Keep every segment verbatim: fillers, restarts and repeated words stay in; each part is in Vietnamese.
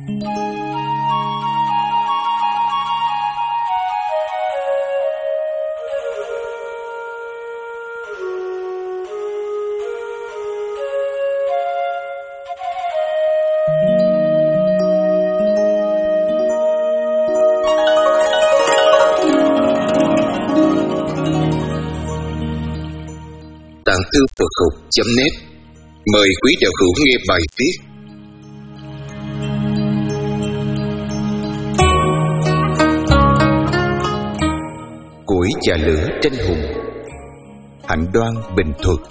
Tạng thư Phật học chấm net mời quý đạo hữu nghe bài viết Củi và lửa tranh hùng. Hạnh Đoan, Bình Thuận.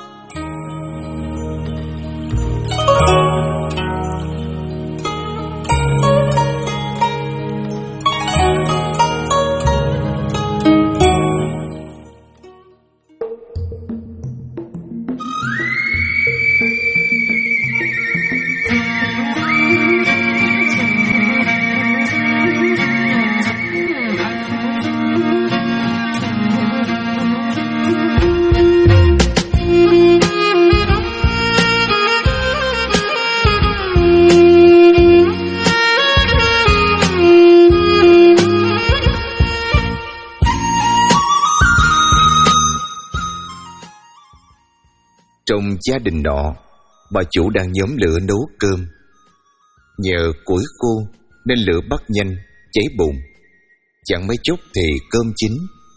Trong gia đình nọ, bà chủ đang nhóm lửa nấu cơm. Nhờ củi khô nên lửa bắt nhanh, cháy bùng. Chẳng mấy chốc thì cơm chín.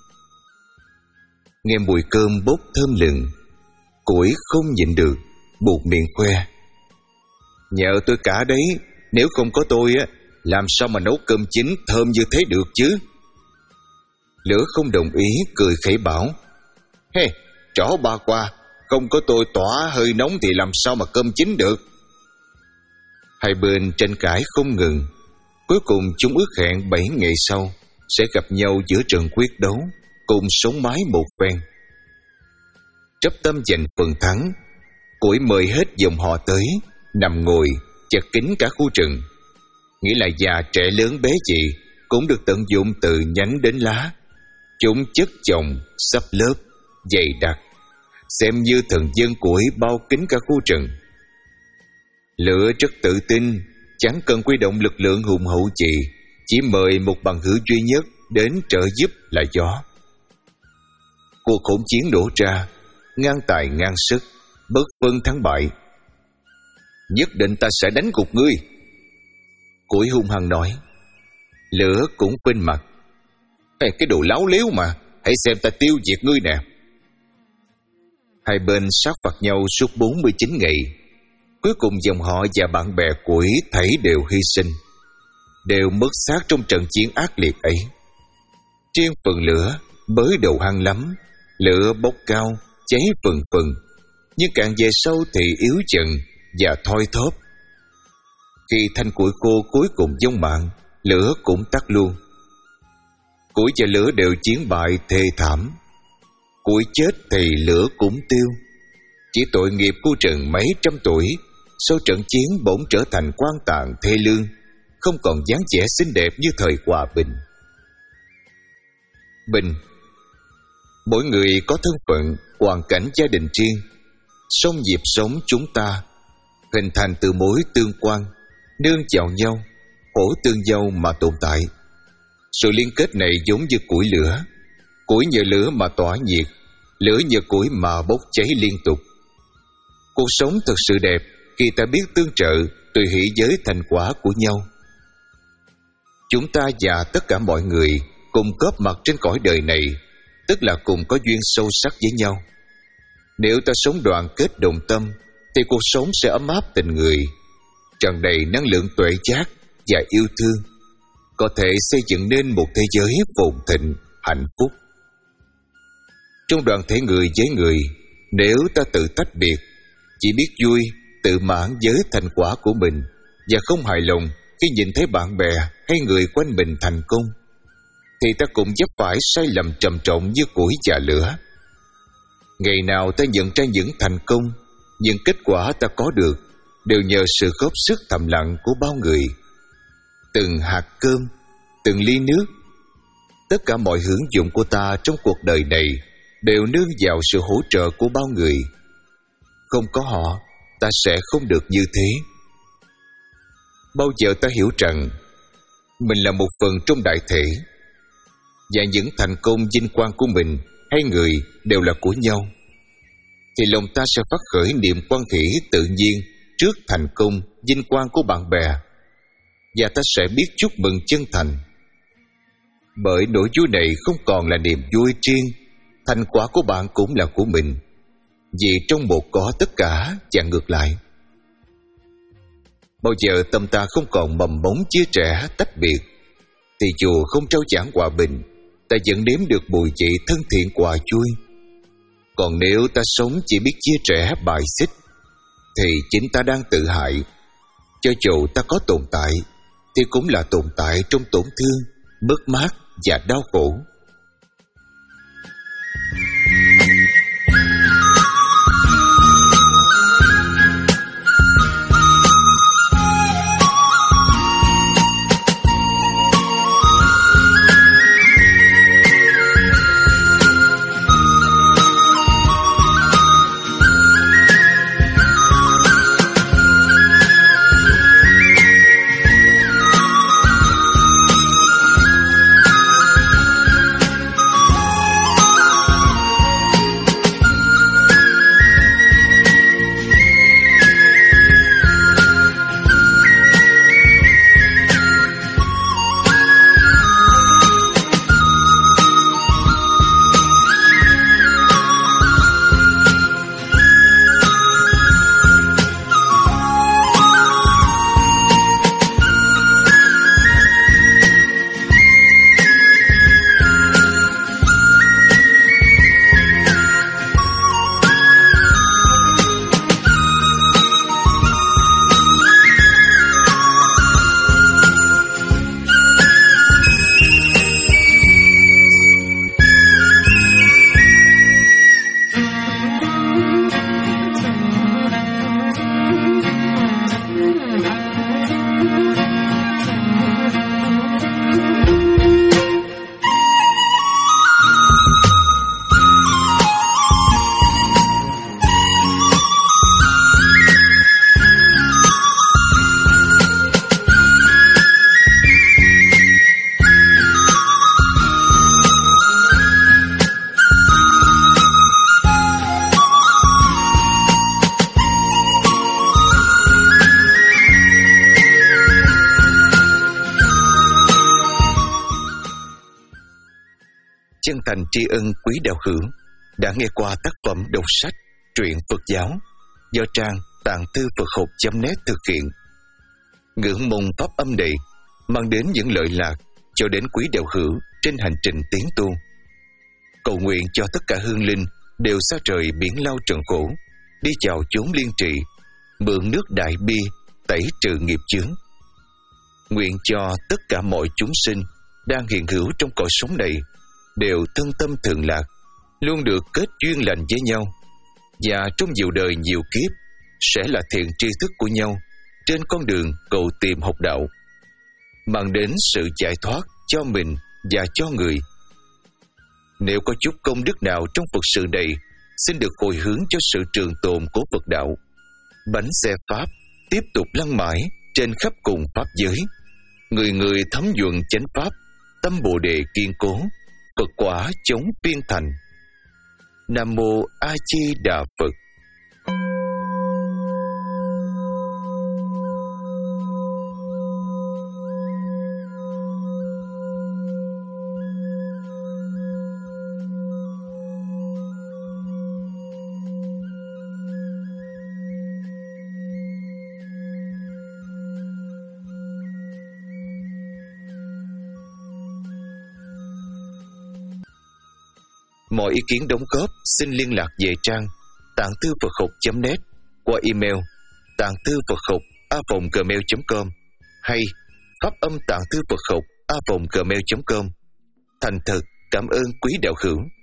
Nghe mùi cơm bốc thơm lừng, củi không nhịn được, buột miệng khoe: "Nhờ tôi cả đấy, nếu không có tôi á, làm sao mà nấu cơm chín thơm như thế được chứ?" Lửa không đồng ý, cười khẩy bảo: "Hê, trỏ ba qua, không có tôi tỏa hơi nóng thì làm sao mà cơm chín được." Hai bên tranh cãi không ngừng. Cuối cùng chúng ước hẹn bảy ngày sau sẽ gặp nhau giữa trận quyết đấu, cùng sống mái một phen. Chấp tâm giành phần thắng, củi mời hết dòng họ tới, nằm ngồi chật kín cả khu rừng. Nghĩa là già trẻ lớn bé chị cũng được tận dụng từ nhánh đến lá. Chúng chất chồng, xấp lớp, dày đặc, xem như thần dân củi bao kín cả khu rừng. Lửa rất tự tin, chẳng cần quy động lực lượng hùng hậu gì, chỉ mời một bằng hữu duy nhất đến trợ giúp là gió. Cuộc hỗn chiến nổ ra, ngang tài ngang sức, bất phân thắng bại. "Nhất định ta sẽ đánh gục ngươi," củi hung hăng nói. Lửa cũng phên mặt: "Ê, cái đồ láo liếu mà, hãy xem ta tiêu diệt ngươi nè." Hai bên sát phạt nhau suốt bốn mươi chín ngày. Cuối cùng dòng họ và bạn bè củi thảy đều hy sinh, đều mất xác trong trận chiến ác liệt ấy. Riêng phần lửa mới đầu hăng lắm, lửa bốc cao, cháy phừng phừng, nhưng càng về sau thì yếu dần và thoi thóp. Khi thanh củi khô cuối cùng vong mạng, lửa cũng tắt luôn. Củi và lửa đều chiến bại thê thảm. Củi chết thì lửa cũng tiêu. Chỉ tội nghiệp khu rừng mấy trăm tuổi sau trận chiến bỗng trở thành quan tàn thê lương, không còn dáng vẻ xinh đẹp như thời hòa bình. Bình, mỗi người có thân phận, hoàn cảnh gia đình riêng, song nhịp sống chúng ta hình thành từ mối tương quan, nương vào nhau, hỗ tương nhau mà tồn tại. Sự liên kết này giống như củi lửa, củi nhờ lửa mà tỏa nhiệt, lửa nhờ củi mà bốc cháy liên tục. Cuộc sống thật sự đẹp khi ta biết tương trợ, tùy hỷ với thành quả của nhau. Chúng ta và tất cả mọi người cùng góp mặt trên cõi đời này, tức là cùng có duyên sâu sắc với nhau. Nếu ta sống đoàn kết đồng tâm, thì cuộc sống sẽ ấm áp tình người, tràn đầy năng lượng tuệ giác và yêu thương, có thể xây dựng nên một thế giới phồn thịnh, hạnh phúc. Trong đoàn thể người với người, nếu ta tự tách biệt, chỉ biết vui, tự mãn với thành quả của mình và không hài lòng khi nhìn thấy bạn bè hay người quanh mình thành công, thì ta cũng vấp phải sai lầm trầm trọng như củi và lửa. Ngày nào ta nhận ra những thành công, những kết quả ta có được đều nhờ sự góp sức thầm lặng của bao người. Từng hạt cơm, từng ly nước, tất cả mọi hưởng dụng của ta trong cuộc đời này đều nương vào sự hỗ trợ của bao người. Không có họ, ta sẽ không được như thế. bao giờ ta hiểu rằng mình là một phần trong đại thể, và những thành công vinh quang của mình hay người đều là của nhau, thì lòng ta sẽ phát khởi niềm quan hỷ tự nhiên trước thành công vinh quang của bạn bè, và ta sẽ biết chúc mừng chân thành. Bởi nỗi vui này không còn là niềm vui riêng, thành quả của bạn cũng là của mình, vì trong một có tất cả và ngược lại. Bao giờ tâm ta không còn mầm mống chia rẽ tách biệt, thì dù không trao giảng hòa bình, ta vẫn nếm được mùi vị thân thiện hòa vui. Còn nếu ta sống chỉ biết chia rẽ bài xích, thì chính ta đang tự hại. Cho dù ta có tồn tại, thì cũng là tồn tại trong tổn thương, mất mát và đau khổ. Chân thành tri ân quý đạo hữu đã nghe qua tác phẩm đọc sách truyện Phật giáo do trang tạng thư Phật học chấm net thực hiện. Ngưỡng mong pháp âm này mang đến những lợi lạc cho đến quý đạo hữu trên hành trình tiến tu. Cầu nguyện cho tất cả hương linh đều xa rời biển lao trần khổ, đi vào chốn liên trị, mượn nước đại bi tẩy trừ nghiệp chướng. Nguyện cho tất cả mọi chúng sinh đang hiện hữu trong cõi sống này đều thân tâm thường lạc, luôn được kết duyên lành với nhau, và trong nhiều đời nhiều kiếp sẽ là thiện tri thức của nhau trên con đường cầu tìm học đạo, mang đến sự giải thoát cho mình và cho người. Nếu có chút công đức nào trong Phật sự này, xin được hồi hướng cho sự trường tồn của Phật đạo. Bánh xe Pháp tiếp tục lăn mãi trên khắp cùng Pháp giới. Người người thấm nhuận chánh Pháp, tâm Bồ Đề kiên cố, Phật quả chống phiên thành. Nam Mô A Di Đà Phật. Mọi ý kiến đóng góp xin liên lạc về trang tạng thư Phật học chấm net qua email tạng thư Phật học a còng gmail chấm com hay pháp âm tạng thư Phật học a còng gmail chấm com. Thành thật cảm ơn quý đạo hữu.